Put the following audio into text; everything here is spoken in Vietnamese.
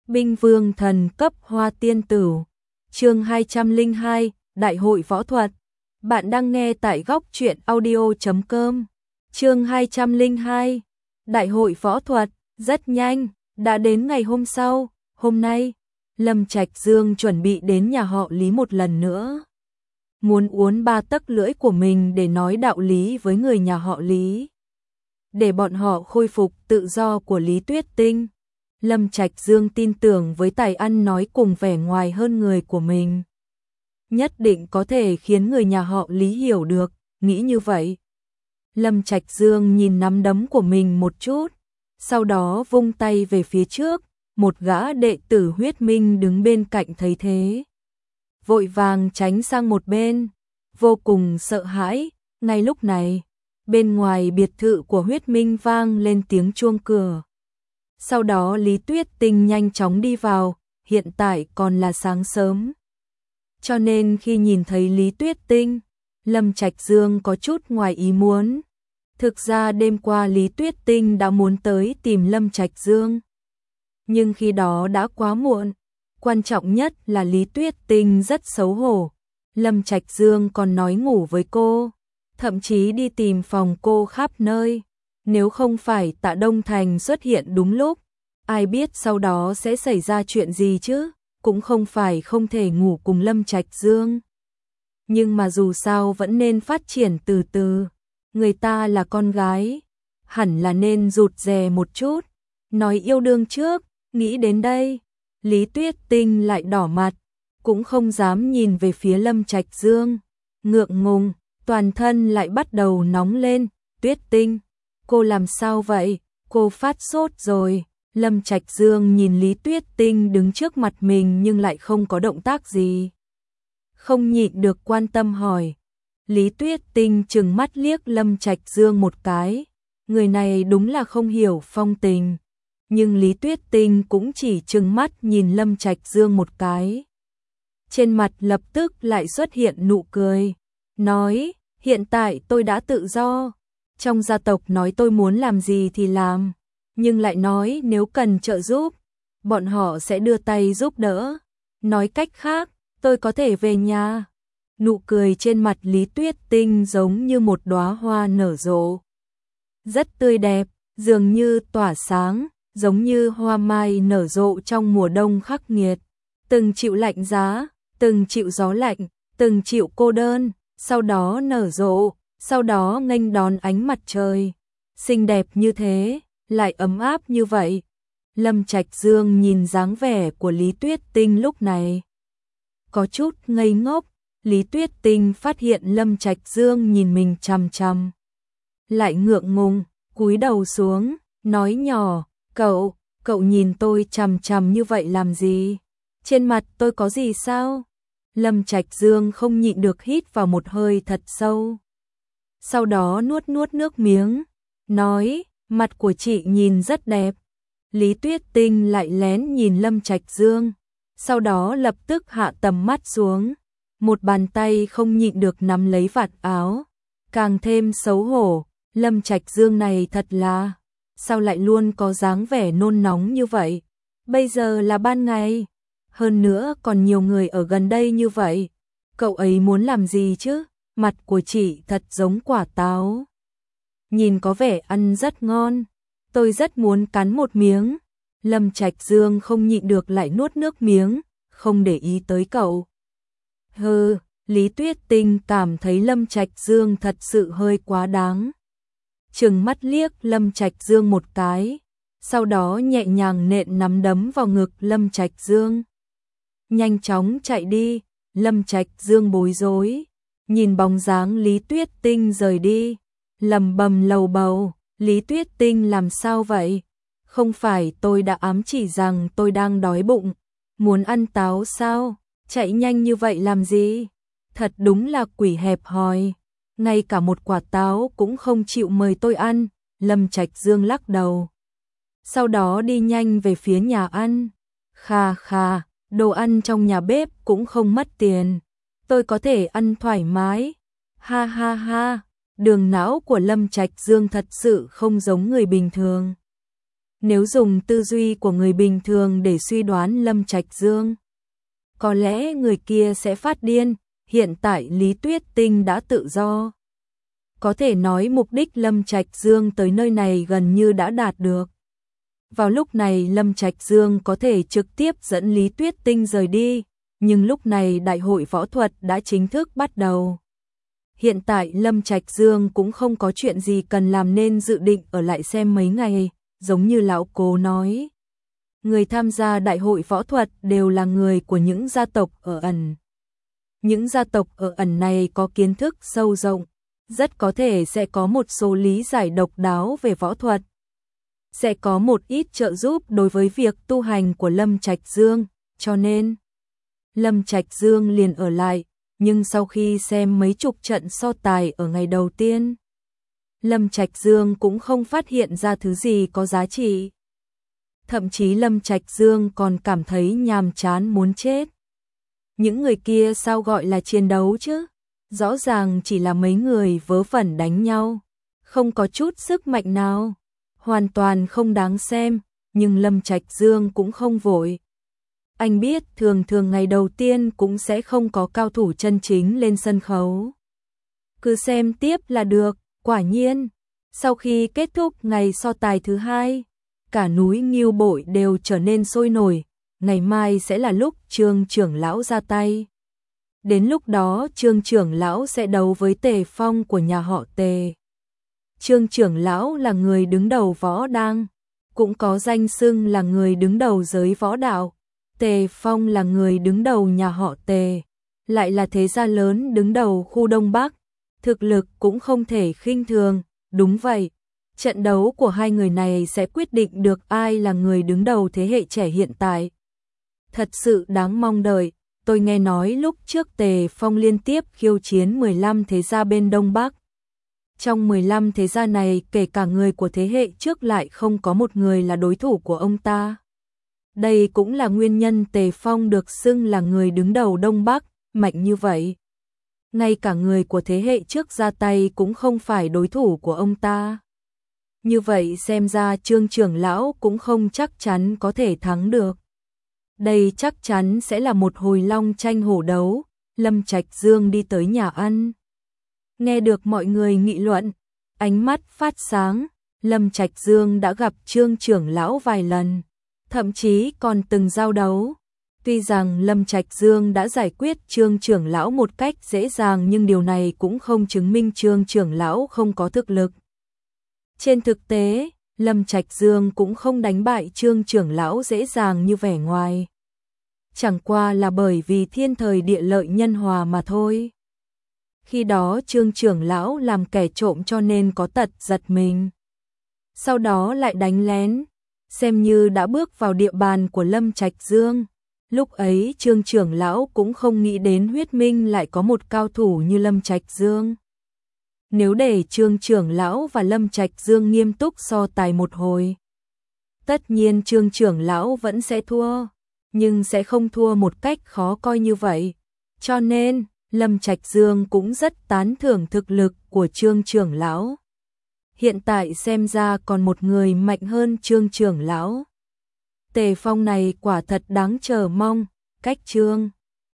Binh vương thần cấp hoa tiên tử. Chương 202, Đại hội võ thuật. Bạn đang nghe tại góc truyện audio.com. Chương 202, Đại hội võ thuật. Rất nhanh, đã đến ngày hôm sau, hôm nay, Lâm Trạch Dương chuẩn bị đến nhà họ Lý một lần nữa. Muốn uốn ba tấc lưỡi của mình để nói đạo lý với người nhà họ Lý. Để bọn họ khôi phục tự do của Lý Tuyết Tinh. Lâm Trạch Dương tin tưởng với tài ăn nói cùng vẻ ngoài hơn người của mình. Nhất định có thể khiến người nhà họ Lý hiểu được, nghĩ như vậy. Lâm Trạch Dương nhìn nắm đấm của mình một chút, sau đó vung tay về phía trước, một gã đệ tử Huyết Minh đứng bên cạnh thấy thế. Vội vàng tránh sang một bên, vô cùng sợ hãi, ngay lúc này, bên ngoài biệt thự của Huyết Minh vang lên tiếng chuông cửa. Sau đó Lý Tuyết Tinh nhanh chóng đi vào, hiện tại còn là sáng sớm. Cho nên khi nhìn thấy Lý Tuyết Tinh, Lâm Trạch Dương có chút ngoài ý muốn. Thực ra đêm qua Lý Tuyết Tinh đã muốn tới tìm Lâm Trạch Dương. Nhưng khi đó đã quá muộn, quan trọng nhất là Lý Tuyết Tinh rất xấu hổ. Lâm Trạch Dương còn nói ngủ với cô, thậm chí đi tìm phòng cô khắp nơi. Nếu không phải Tạ Đông Thành xuất hiện đúng lúc, ai biết sau đó sẽ xảy ra chuyện gì chứ, cũng không phải không thể ngủ cùng Lâm Trạch Dương. Nhưng mà dù sao vẫn nên phát triển từ từ, người ta là con gái, hẳn là nên rụt rè một chút, nói yêu đương trước, nghĩ đến đây, Lý Tuyết Tinh lại đỏ mặt, cũng không dám nhìn về phía Lâm Trạch Dương, ngượng ngùng, toàn thân lại bắt đầu nóng lên. Tuyết Tinh, cô làm sao vậy? Cô phát sốt rồi. Lâm Trạch Dương nhìn Lý Tuyết Tinh đứng trước mặt mình nhưng lại không có động tác gì. Không nhịn được quan tâm hỏi. Lý Tuyết Tinh trừng mắt liếc Lâm Trạch Dương một cái. Người này đúng là không hiểu phong tình. Nhưng Lý Tuyết Tinh cũng chỉ trừng mắt nhìn Lâm Trạch Dương một cái. Trên mặt lập tức lại xuất hiện nụ cười. Nói, hiện tại tôi đã tự do. Trong gia tộc nói tôi muốn làm gì thì làm, nhưng lại nói nếu cần trợ giúp, bọn họ sẽ đưa tay giúp đỡ. Nói cách khác, tôi có thể về nhà. Nụ cười trên mặt Lý Tuyết Tinh giống như một đóa hoa nở rộ. Rất tươi đẹp, dường như tỏa sáng, giống như hoa mai nở rộ trong mùa đông khắc nghiệt. Từng chịu lạnh giá, từng chịu gió lạnh, từng chịu cô đơn, sau đó nở rộ. Sau đó nghênh đón ánh mặt trời, xinh đẹp như thế, lại ấm áp như vậy. Lâm Trạch Dương nhìn dáng vẻ của Lý Tuyết Tinh lúc này, có chút ngây ngốc. Lý Tuyết Tinh phát hiện Lâm Trạch Dương nhìn mình chằm chằm, lại ngượng ngùng, cúi đầu xuống, nói nhỏ, cậu nhìn tôi chằm chằm như vậy làm gì? Trên mặt tôi có gì sao? Lâm Trạch Dương không nhịn được hít vào một hơi thật sâu. Sau đó nuốt nước miếng, nói, mặt của chị nhìn rất đẹp. Lý Tuyết Tinh lại lén nhìn Lâm Trạch Dương, sau đó lập tức hạ tầm mắt xuống, một bàn tay không nhịn được nắm lấy vạt áo, càng thêm xấu hổ. Lâm Trạch Dương này thật là, sao lại luôn có dáng vẻ nôn nóng như vậy? Bây giờ là ban ngày, hơn nữa còn nhiều người ở gần đây như vậy, cậu ấy muốn làm gì chứ? Mặt của chị thật giống quả táo, nhìn có vẻ ăn rất ngon, tôi rất muốn cắn một miếng. Lâm Trạch Dương không nhịn được lại nuốt nước miếng, không để ý tới cậu. Lý Tuyết Tinh cảm thấy Lâm Trạch Dương thật sự hơi quá đáng. Trừng mắt liếc Lâm Trạch Dương một cái, sau đó nhẹ nhàng nện nắm đấm vào ngực Lâm Trạch Dương. Nhanh chóng chạy đi. Lâm Trạch Dương bối rối, nhìn bóng dáng Lý Tuyết Tinh rời đi, lầm bầm lầu bầu, Lý Tuyết Tinh làm sao vậy? Không phải tôi đã ám chỉ rằng tôi đang đói bụng, muốn ăn táo sao? Chạy nhanh như vậy làm gì? Thật đúng là quỷ hẹp hòi, ngay cả một quả táo cũng không chịu mời tôi ăn. Lâm Trạch Dương lắc đầu, sau đó đi nhanh về phía nhà ăn. Khà khà, đồ ăn trong nhà bếp cũng không mất tiền, tôi có thể ăn thoải mái. Ha ha ha, đường não của Lâm Trạch Dương thật sự không giống người bình thường. Nếu dùng tư duy của người bình thường để suy đoán Lâm Trạch Dương, có lẽ người kia sẽ phát điên. Hiện tại Lý Tuyết Tinh đã tự do. Có thể nói mục đích Lâm Trạch Dương tới nơi này gần như đã đạt được. Vào lúc này Lâm Trạch Dương có thể trực tiếp dẫn Lý Tuyết Tinh rời đi, nhưng lúc này đại hội võ thuật đã chính thức bắt đầu. Hiện tại Lâm Trạch Dương cũng không có chuyện gì cần làm nên dự định ở lại xem mấy ngày, giống như lão Cố nói. Người tham gia đại hội võ thuật đều là người của những gia tộc ở ẩn. Những gia tộc ở ẩn này có kiến thức sâu rộng, rất có thể sẽ có một số lý giải độc đáo về võ thuật. Sẽ có một ít trợ giúp đối với việc tu hành của Lâm Trạch Dương, cho nên Lâm Trạch Dương liền ở lại, nhưng sau khi xem mấy chục trận so tài ở ngày đầu tiên, Lâm Trạch Dương cũng không phát hiện ra thứ gì có giá trị. Thậm chí Lâm Trạch Dương còn cảm thấy nhàm chán muốn chết. Những người kia sao gọi là chiến đấu chứ? Rõ ràng chỉ là mấy người vớ vẩn đánh nhau, không có chút sức mạnh nào, hoàn toàn không đáng xem, nhưng Lâm Trạch Dương cũng không vội. Anh biết thường thường ngày đầu tiên cũng sẽ không có cao thủ chân chính lên sân khấu. Cứ xem tiếp là được. Quả nhiên, sau khi kết thúc ngày so tài thứ hai, cả núi Ngưu Bội đều trở nên sôi nổi. Ngày mai sẽ là lúc Trương trưởng lão ra tay. Đến lúc đó Trương trưởng lão sẽ đấu với Tề Phong của nhà họ Tề. Trương trưởng lão là người đứng đầu võ đang, cũng có danh xưng là người đứng đầu giới võ đạo. Tề Phong là người đứng đầu nhà họ Tề, lại là thế gia lớn đứng đầu khu Đông Bắc. Thực lực cũng không thể khinh thường, đúng vậy. Trận đấu của hai người này sẽ quyết định được ai là người đứng đầu thế hệ trẻ hiện tại. Thật sự đáng mong đợi. Tôi nghe nói lúc trước Tề Phong liên tiếp khiêu chiến 15 thế gia bên Đông Bắc. Trong 15 thế gia này kể cả người của thế hệ trước lại không có một người là đối thủ của ông ta. Đây cũng là nguyên nhân Tề Phong được xưng là người đứng đầu Đông Bắc, mạnh như vậy. Ngay cả người của thế hệ trước ra tay cũng không phải đối thủ của ông ta. Như vậy xem ra Trương trưởng lão cũng không chắc chắn có thể thắng được. Đây chắc chắn sẽ là một hồi long tranh hổ đấu. Lâm Trạch Dương đi tới nhà ăn. Nghe được mọi người nghị luận, ánh mắt phát sáng. Lâm Trạch Dương đã gặp Trương trưởng lão vài lần, thậm chí còn từng giao đấu. Tuy rằng Lâm Trạch Dương đã giải quyết Trương trưởng lão một cách dễ dàng, nhưng điều này cũng không chứng minh Trương trưởng lão không có thực lực. Trên thực tế, Lâm Trạch Dương cũng không đánh bại Trương trưởng lão dễ dàng như vẻ ngoài. Chẳng qua là bởi vì thiên thời địa lợi nhân hòa mà thôi. Khi đó Trương trưởng lão làm kẻ trộm cho nên có tật giật mình. Sau đó lại đánh lén, xem như đã bước vào địa bàn của Lâm Trạch Dương. Lúc ấy Trương trưởng lão cũng không nghĩ đến Huyết Minh lại có một cao thủ như Lâm Trạch Dương. Nếu để Trương trưởng lão và Lâm Trạch Dương nghiêm túc so tài một hồi, tất nhiên Trương trưởng lão vẫn sẽ thua, nhưng sẽ không thua một cách khó coi như vậy. Cho nên, Lâm Trạch Dương cũng rất tán thưởng thực lực của Trương trưởng lão. Hiện tại xem ra còn một người mạnh hơn Trương trưởng lão. Tề Phong này quả thật đáng chờ mong, cách Trương